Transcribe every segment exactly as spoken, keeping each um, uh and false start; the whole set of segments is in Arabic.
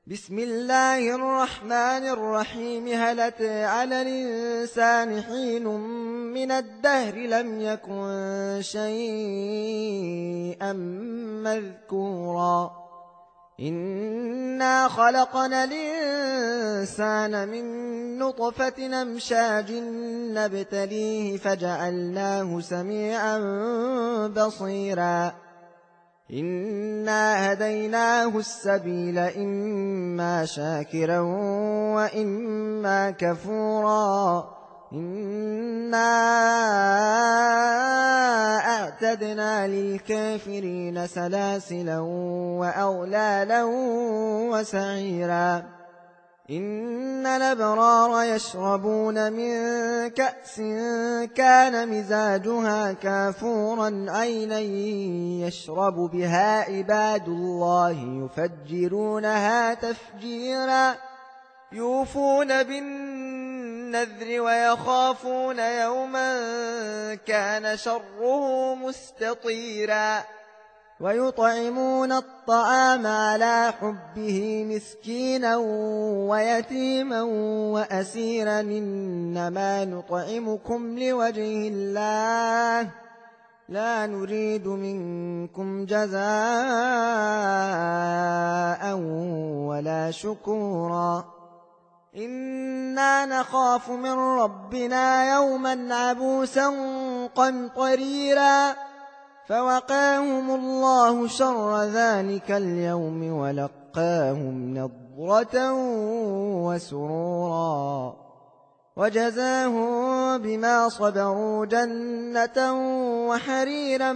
بسم الله الرحمن الرحيم. هل أتى على الإنسان حين من الدهر لم يكن شيئا مذكورا إنا خلقنا الإنسان من نطفة أمشاج نبتليه فجعلناه سميعا بصيرا إنا هديناه السبيل إما شاكرا وإما كفورا إنا أعتدنا للكافرين سلاسلا وأغلالا وسعيرا إن الأبرار يشربون من كأس كان مزاجها كافورا عينا يشرب بها عباد الله يفجرونها تفجيرا يوفون بالنذر ويخافون يوما كان شره مستطيرا ويطعمون الطعام على حبه مسكينا ويتيما وأسيرا إنما نطعمكم لوجه الله لا نريد منكم جزاء ولا شكورا إنا نخاف من ربنا يوما عبوسا قمطريرا فوقاهم الله شر ذلك اليوم ولقاهم نضرة وسرورا وجزاهم بما صبروا جنة وحريرا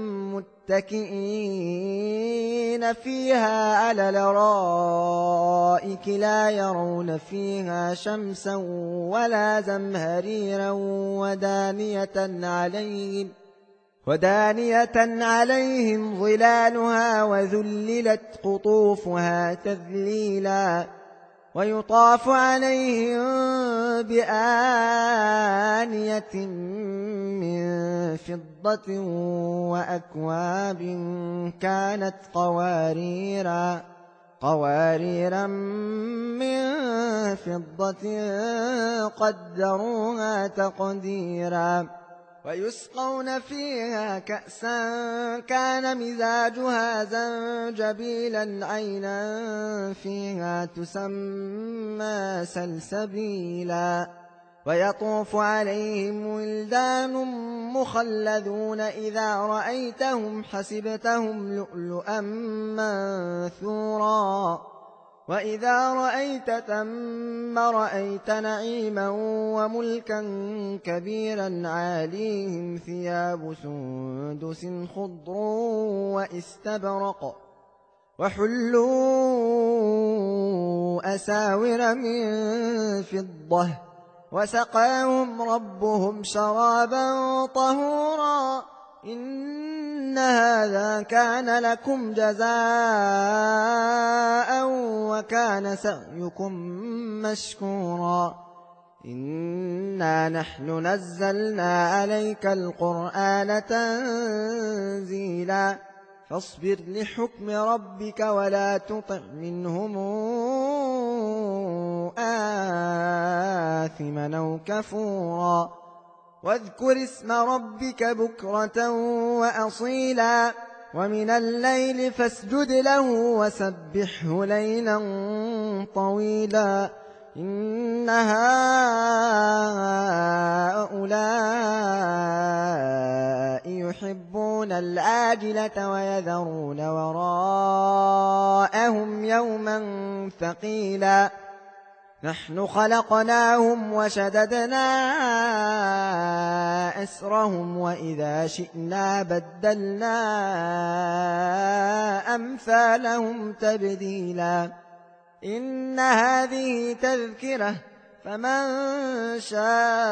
متكئين فيها على الأرائك لا يرون فيها شمسا ولا زمهريرا ودانية عليهم ودانية عليهم ظلالها وذللت قطوفها تذليلا ويطاف عليهم بآنية من فضة وأكواب كانت قواريرا قواريرا من فضة قدروها تقديرا ويسقون فيها كأسا كان مزاجها زنجبيلا عينا فيها تسمى سلسبيلا ويطوف عليهم ولدان مخلدون إذا رأيتهم حسبتهم لؤلؤا منثورا وإذا رأيت ثم رأيت نعيما وملكا كبيرا عاليهم ثياب سندس خضر واستبرق وحلوا أساور من فضة وسقاهم ربهم شرابا طهورا إن هذا كان لكم جزاء وكان سعيكم مشكورا إنا نحن نزلنا عليك القرآن تنزيلا فاصبر لحكم ربك ولا تطع منهم آثما أو كفورا واذكر اسم ربك بكرة وأصيلا ومن الليل فاسجد له وسبحه ليلا طويلا إن هؤلاء يحبون العاجلة ويذرون وراءهم يوما ثقيلا نحن خلقناهم وشددنا أسرهم وإذا شئنا بدلنا أمثالهم تبديلا إن هذه تذكرة فمن شاء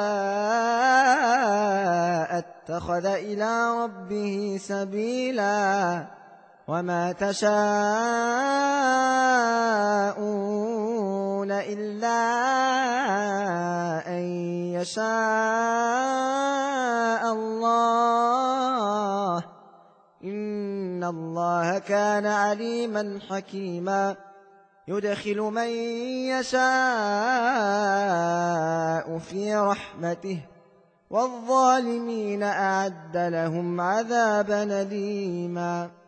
اتخذ إلى ربه سبيلا وما تشاءون إلا أن يشاء الله إن الله كان عليما حكيما يدخل من يشاء في رحمته والظالمين أعد لهم عذابا أليما